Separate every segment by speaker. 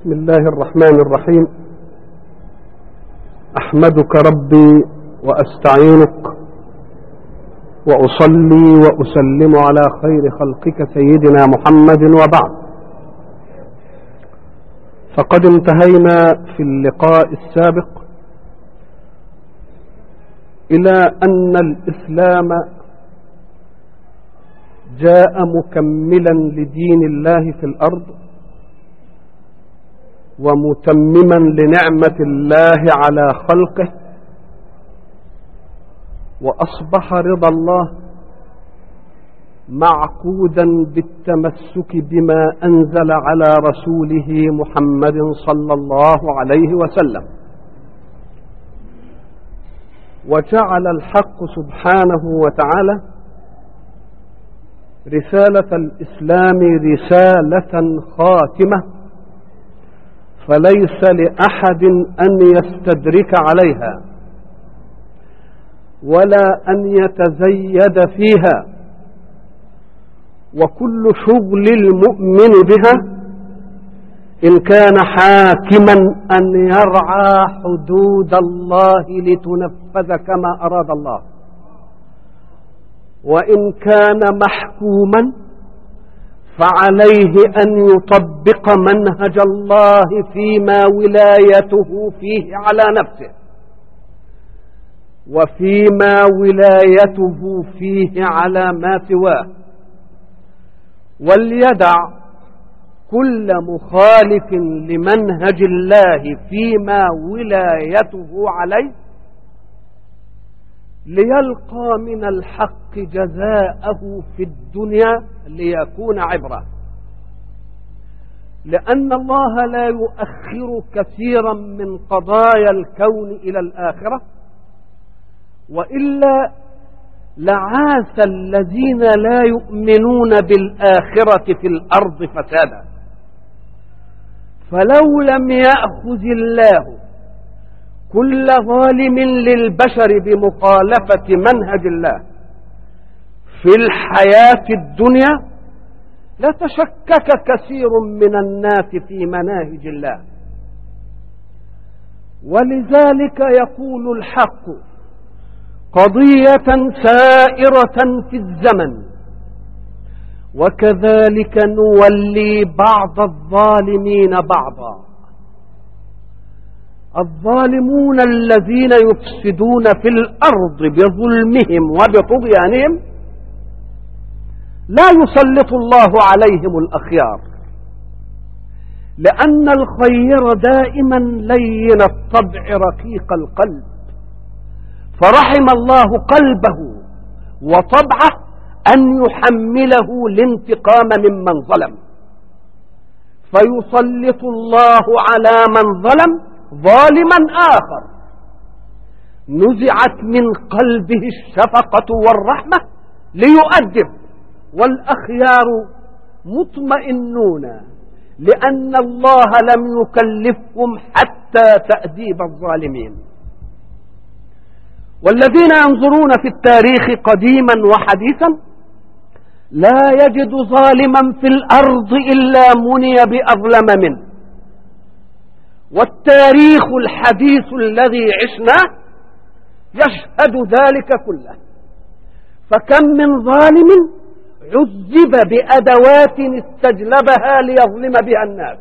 Speaker 1: بسم الله الرحمن الرحيم. أحمدك ربي وأستعينك وأصلي وأسلم على خير خلقك سيدنا محمد، وبعد، فقد انتهينا في اللقاء السابق إلى أن الإسلام جاء مكملا لدين الله في الأرض ومتمما لنعمة الله على خلقه، وأصبح رضا الله معقودا بالتمسك بما أنزل على رسوله محمد صلى الله عليه وسلم. وجعل الحق سبحانه وتعالى رسالة الإسلام رسالة خاتمة، فليس لأحد أن يستدرك عليها ولا أن يتزيد فيها، وكل شغل المؤمن بها إن كان حاكما أن يرعى حدود الله لتنفذ كما أراد الله، وإن كان محكوما فعليه أن يطبق منهج الله فيما ولايته فيه على نفسه، وفيما ولايته فيه على ما سواه، وليدع كل مخالف لمنهج الله فيما ولايته عليه ليلقى من الحق جزاءه في الدنيا ليكون عبرة، لأن الله لا يؤخر كثيرا من قضايا الكون إلى الآخرة، وإلا لعاث الذين لا يؤمنون بالآخرة في الأرض فسادا. فلو لم يأخذ الله كل ظالم للبشر بمخالفة منهج الله في الحياة الدنيا لتشكك كثير من الناس في مناهج الله. ولذلك يقول الحق قضية سائرة في الزمن، وكذلك نولي بعض الظالمين بعضا. الظالمون الذين يفسدون في الأرض بظلمهم وبطغيانهم لا يسلط الله عليهم الأخيار، لأن الخير دائما لين الطبع رقيق القلب، فرحم الله قلبه وطبعه أن يحمله الانتقام ممن ظلم، فيسلط الله على من ظلم ظالما آخر نزعت من قلبه الشفقة والرحمة ليؤدب، والأخيار مطمئنون لأن الله لم يكلفهم حتى تأديب الظالمين. والذين ينظرون في التاريخ قديما وحديثا لا يجد ظالما في الأرض إلا مني بأظلم منه، والتاريخ الحديث الذي عشناه يشهد ذلك كله. فكم من ظالم عذب بأدوات استجلبها ليظلم بها الناس،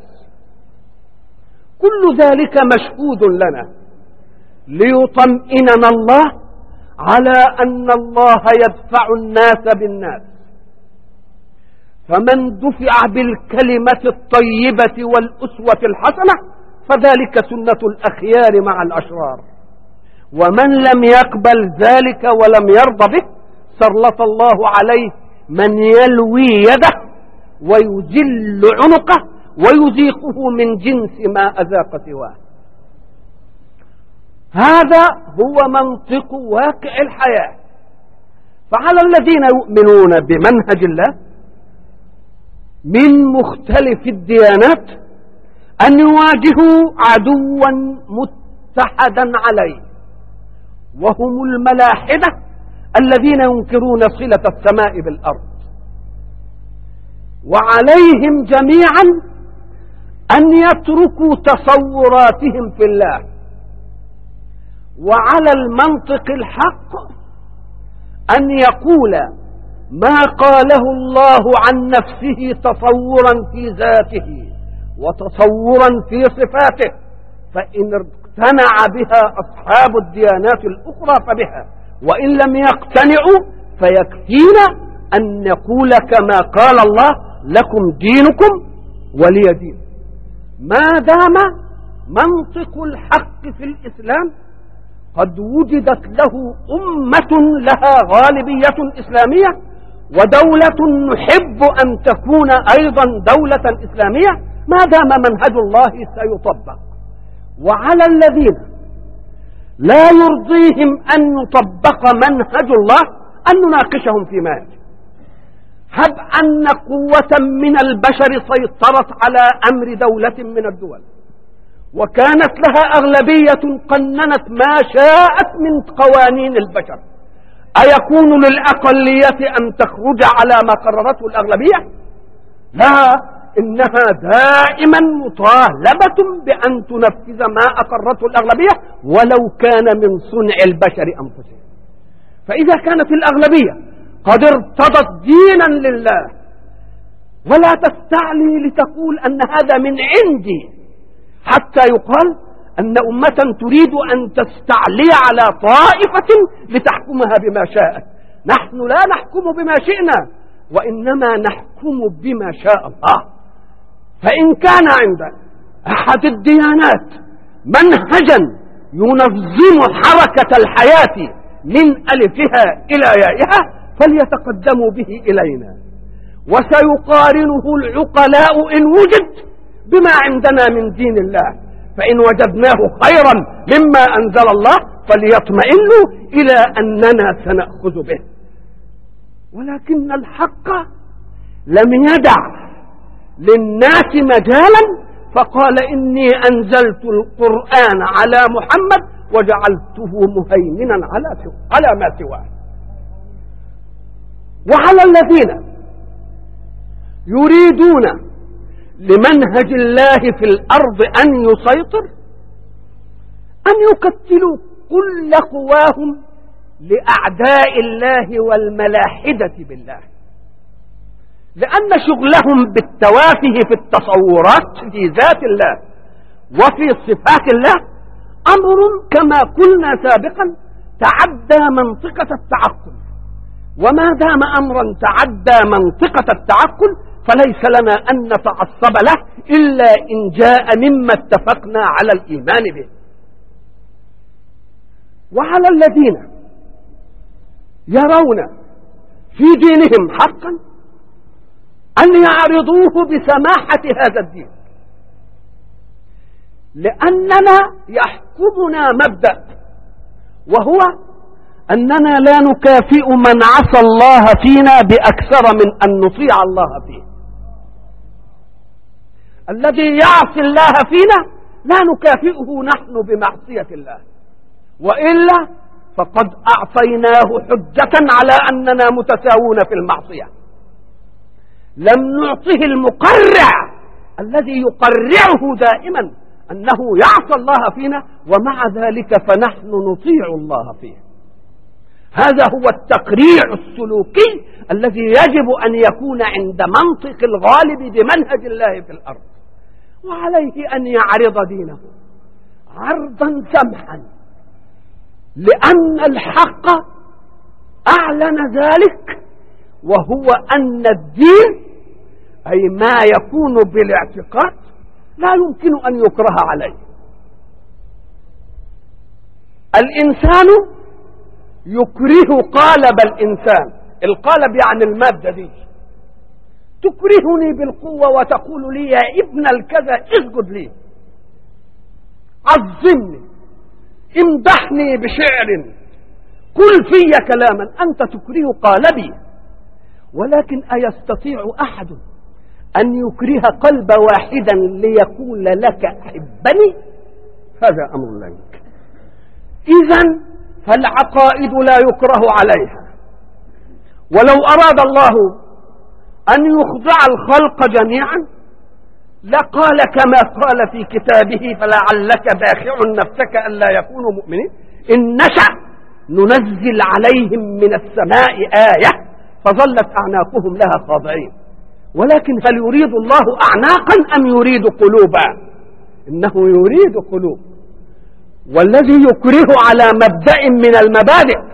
Speaker 1: كل ذلك مشهود لنا ليطمئننا الله على أن الله يدفع الناس بالناس. فمن دفع بالكلمة الطيبة والأسوة الحسنة فذلك سنة الأخيار مع الأشرار، ومن لم يقبل ذلك ولم يرضى به سلط الله عليه من يلوي يده ويذل عنقه ويذيقه من جنس ما أذاق سواه. هذا هو منطق واقع الحياة. فعلى الذين يؤمنون بمنهج الله من مختلف الديانات أن يواجهوا عدوا متحدا عليه، وهم الملاحدة الذين ينكرون صلة السماء بالأرض، وعليهم جميعا أن يتركوا تصوراتهم في الله، وعلى المنطق الحق أن يقول ما قاله الله عن نفسه تصورا في ذاته وتصورا في صفاته، فإن اقتنع بها أصحاب الديانات الأخرى فبها، وإن لم يقتنعوا فيكفينا أن نقول كما قال الله لكم دينكم ولي دين. ما دام منطق الحق في الإسلام قد وجدت له أمة لها غالبية إسلامية ودولة نحب أن تكون أيضا دولة إسلامية، ما دام منهج الله سيطبق. وعلى الذين لا يرضيهم أن يطبق منهج الله أن نناقشهم فيما يأتي. هب أن قوة من البشر سيطرت على أمر دولة من الدول وكانت لها أغلبية قننت ما شاءت من قوانين البشر، أيكون للأقلية أن تخرج على ما قررته الأغلبية؟ لا، إنها دائما مطالبة بأن تنفذ ما أقرته الأغلبية ولو كان من صنع البشر أنفسهم. فإذا كانت الأغلبية قد ارتضت دينا لله ولا تستعلي لتقول أن هذا من عندي، حتى يقال أن أمة تريد أن تستعلي على طائفة لتحكمها بما شاءت. نحن لا نحكم بما شئنا وإنما نحكم بما شاء الله. فإن كان عند أحد الديانات منهجا ينظم حركة الحياة من ألفها إلى يائها فليتقدموا به إلينا، وسيقارنه العقلاء إن وجد بما عندنا من دين الله، فإن وجدناه خيرا مما أنزل الله فليطمئنوا إلى أننا سنأخذ به. ولكن الحق لم يدع للناس مجالا فقال إني أنزلت القرآن على محمد وجعلته مهيمنا على ما سواه. وعلى الذين يريدون لمنهج الله في الأرض أن يسيطر أن يكتلوا كل قواهم لأعداء الله والملاحدة بالله، لأن شغلهم بالتوافه في التصورات في ذات الله وفي صفات الله أمر كما قلنا سابقا تعدى منطقة التعقل، وما دام أمرا تعدى منطقة التعقل فليس لنا أن نتعصب له إلا إن جاء مما اتفقنا على الإيمان به. وعلى الذين يرون في دينهم حقا أن يعرضوه بسماحة هذا الدين، لأننا يحكمنا مبدأ وهو أننا لا نكافئ من عصى الله فينا بأكثر من أن نطيع الله فيه. الذي يعصي الله فينا لا نكافئه نحن بمعصية الله، وإلا فقد أعطيناه حجة على أننا متساوون في المعصية. لم نعطه المقرع الذي يقرعه دائما أنه يعصى الله فينا ومع ذلك فنحن نطيع الله فيه. هذا هو التقريع السلوكي الذي يجب أن يكون عند منطق الغالب بمنهج الله في الأرض، وعليه أن يعرض دينه عرضا سمحا، لأن الحق أعلن ذلك، وهو أن الدين أي ما يكون بالاعتقاد لا يمكن أن يكره عليه. الإنسان يكره قالب الإنسان، القالب يعني المادة دي، تكرهني بالقوة وتقول لي يا ابن الكذا اسجد لي، عظمني، امدحني بشعر، قل في كلاما، أنت تكره قالبي. ولكن أيستطيع أحد أن يكره قلب واحدا ليقول لك أحبني؟ هذا أمر لا يمكن. إذن فالعقائد لا يكره عليها، ولو أراد الله أن يخضع الخلق جميعا لقال كما قال في كتابه فلعلك باخع نفسك ألا يكونوا مؤمنين إن نشأ ننزل عليهم من السماء آية فظلت أعناقهم لها خاضعين ولكن هل يريد الله أعناقا أم يريد قلوبا؟ إنه يريد قلوب. والذي يكره على مبدأ من المبادئ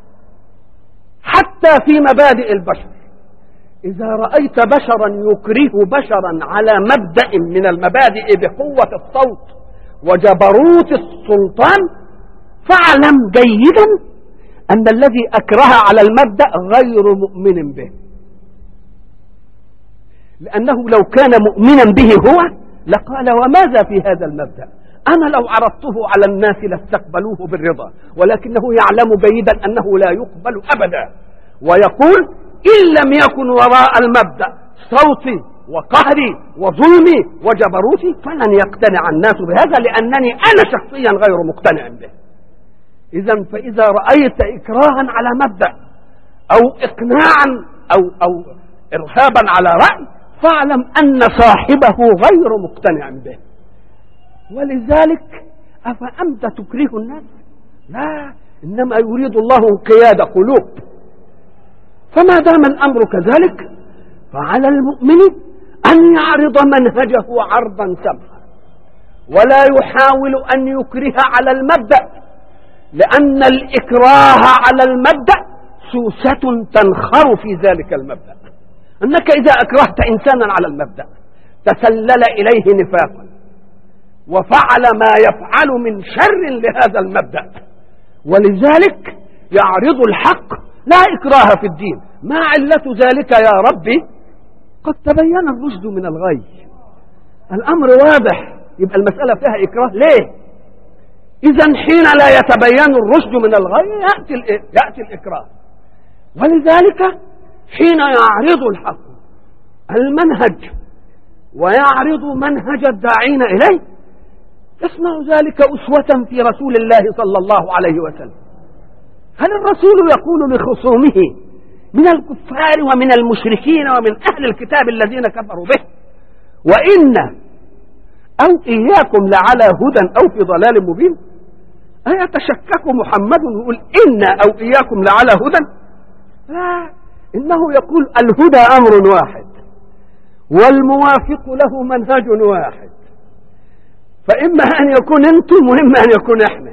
Speaker 1: حتى في مبادئ البشر، إذا رأيت بشرا يكره بشرا على مبدأ من المبادئ بقوة الصوت وجبروت السلطان فاعلم جيدا أن الذي أكره على المبدأ غير مؤمن به، لأنه لو كان مؤمنا به هو لقال وماذا في هذا المبدأ؟ أنا لو عرضته على الناس لاستقبلوه بالرضا، ولكنه يعلم جيدا أنه لا يقبل أبدا، ويقول إن لم يكن وراء المبدأ صوتي وقهري وظلمي وجبروتي فلن يقتنع الناس بهذا لأنني أنا شخصيا غير مقتنع به. فإذا رأيت إكراها على مبدأ أو إقناعا أو إرهابا على رأي فاعلم أن صاحبه غير مقتنع به. ولذلك أفأنت تكره الناس؟ لا، إنما يريد الله انقياد قلوب. فما دام الأمر كذلك فعلى المؤمن أن يعرض منهجه عرضا سمحا ولا يحاول أن يكره على المبدأ، لأن الإكراه على المبدأ سوسة تنخر في ذلك المبدأ. أنك إذا أكرهت إنسانا على المبدأ تسلل إليه نفاقا وفعل ما يفعل من شر لهذا المبدأ. ولذلك يعرض الحق لا إكراه في الدين. ما علة ذلك يا ربي؟ قد تبين الرشد من الغي. الأمر واضح، يبقى المسألة فيها إكراه ليه؟ إذن حين لا يتبين الرشد من الغي يأتي الإكراه. ولذلك حين يعرض الحق المنهج ويعرض منهج الداعين إليه يصنع ذلك أسوة في رسول الله صلى الله عليه وسلم. هل الرسول يقول لخصومه من الكفار ومن المشركين ومن أهل الكتاب الذين كفروا به وإن أو إياكم لعلى هدى أو في ضلال مبين؟ أيتشكك محمد ويقول إن أو إياكم لعلى هدى؟ لا، إنه يقول الهدى أمر واحد والموافق له منهج واحد، فإما أن يكون أنتم وإما أن يكون إحنا.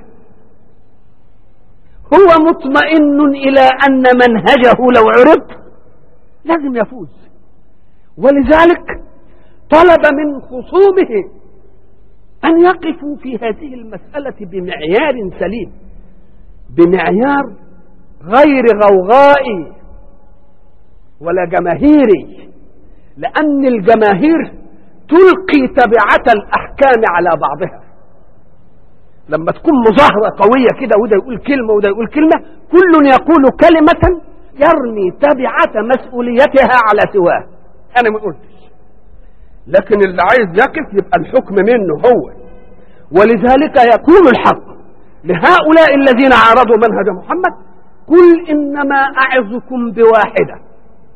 Speaker 1: هو مطمئن إلى أن منهجه لو عرض لازم يفوز. ولذلك طلب من خصومه أن يقفوا في هذه المسألة بمعيار سليم، بمعيار غير غوغائي ولا جماهيري، لأن الجماهير تلقي تبعة الأحكام على بعضها. لما تكون مظاهرة قوية كده وده يقول كلمة وده يقول كلمة كل يقول كلمة يرمي تبعة مسؤوليتها على سواه. أنا ما قلتش، لكن اللي عايز يقف يبقى الحكم منه هو. ولذلك يقول الحق لهؤلاء الذين عارضوا منهج محمد قل إنما أعظكم بواحدة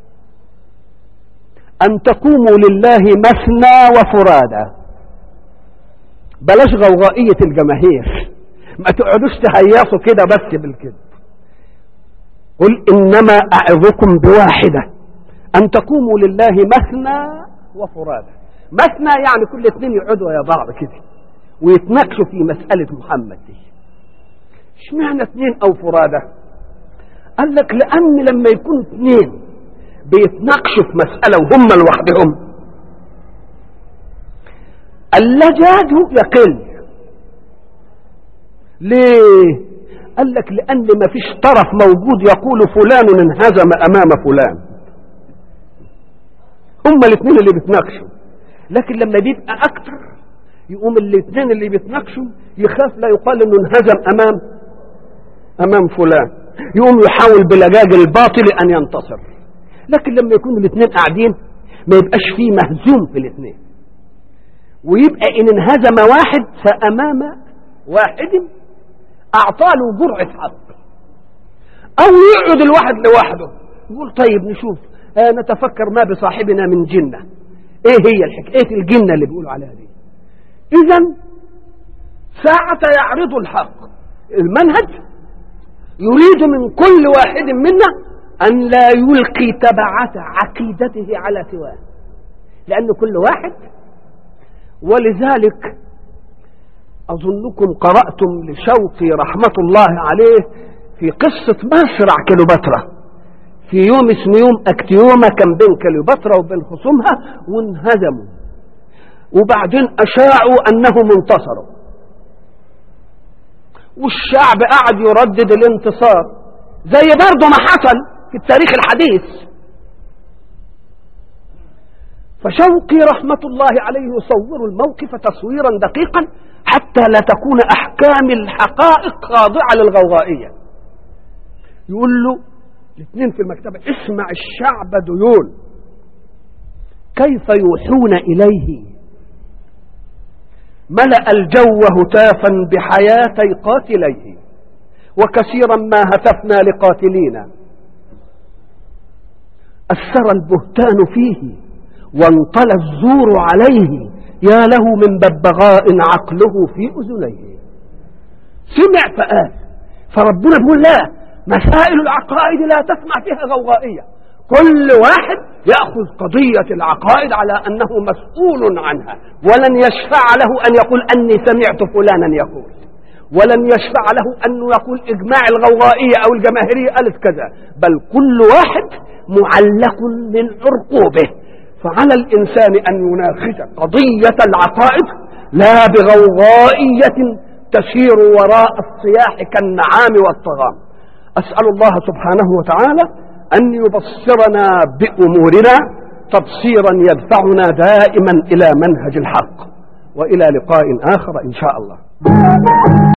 Speaker 1: أن تقوموا لله مثنى وفرادا. بلاش غوغائية الجماهير، ما تقعدوش تهيصوا كده بس بالكذب. قل إنما أعظكم بواحدة أن تقوموا لله مثنى وفرادا. مثنى يعني كل اثنين يقعدوا يا بعض كده ويتناقشوا في مسألة محمد دي. اشمعنى اثنين أو فرادا؟ قال لك لأن لما يكون اثنين بيتناقشوا في مسألة وهم لوحدهم اللجاج يقل. ليه؟ قال لك لأن ما فيش طرف موجود يقول فلان انهزم أمام فلان، هم الاثنين اللي بيتناقشوا. لكن لما بيبقى أكتر يقوم الاثنين اللي بيتناقشوا يخاف لا يقال انه انهزم أمام فلان، يقوم يحاول بلجاج الباطل أن ينتصر. لكن لما يكون الاثنين قاعدين ما يبقاش فيه مهزوم في الاثنين، ويبقى إن انهزم واحد فأمام واحد أعطاله جرعة حق. أو يقعد الواحد لوحده يقول طيب نشوف نتفكر ما بصاحبنا من جنة، ايه هي الحكاية الجنة اللي بيقولوا عليها دي؟ اذا ساعة يعرض الحق المنهج يريد من كل واحد منا ان لا يلقي تبعات عقيدته على سواه، لان كل واحد. ولذلك اظنكم قرأتم لشوقي رحمة الله عليه في قصة مصرع كليوباترا، في يوم اسمه يوم اكتيوما، كان بين كليوباترا وبين خصومها وانهزموا، وبعدين اشاعوا انهم انتصروا، والشعب قعد يردد الانتصار زي برضه ما حصل في التاريخ الحديث. فشوقي رحمة الله عليه يصور الموقف تصويرا دقيقا حتى لا تكون احكام الحقائق خاضعة للغوغائية. يقول له الاثنين في المكتبة: اسمع الشعب ديول كيف يوحون إليه، ملأ الجو هتافا بحياتي قاتليه، وكثيرا ما هتفنا لقاتلينا، أثر البهتان فيه وانطلى الزور عليه، يا له من ببغاء عقله في أذنيه. سمع فقال. فربنا بيقول لا، مسائل العقائد لا تسمع فيها غوغائية، كل واحد يأخذ قضية العقائد على أنه مسؤول عنها، ولن يشفع له أن يقول أني سمعت فلانا يقول، ولن يشفع له أن يقول إجماع الغوغائية أو الجماهيرية قالت كذا، بل كل واحد معلق من عرقوبه. فعلى الإنسان أن يناقش قضية العقائد لا بغوغائية تسير وراء الصياح كالنعام والطغام. أسأل الله سبحانه وتعالى أن يبصرنا بأمورنا تبصيرا يدفعنا دائما إلى منهج الحق، وإلى لقاء آخر إن شاء الله.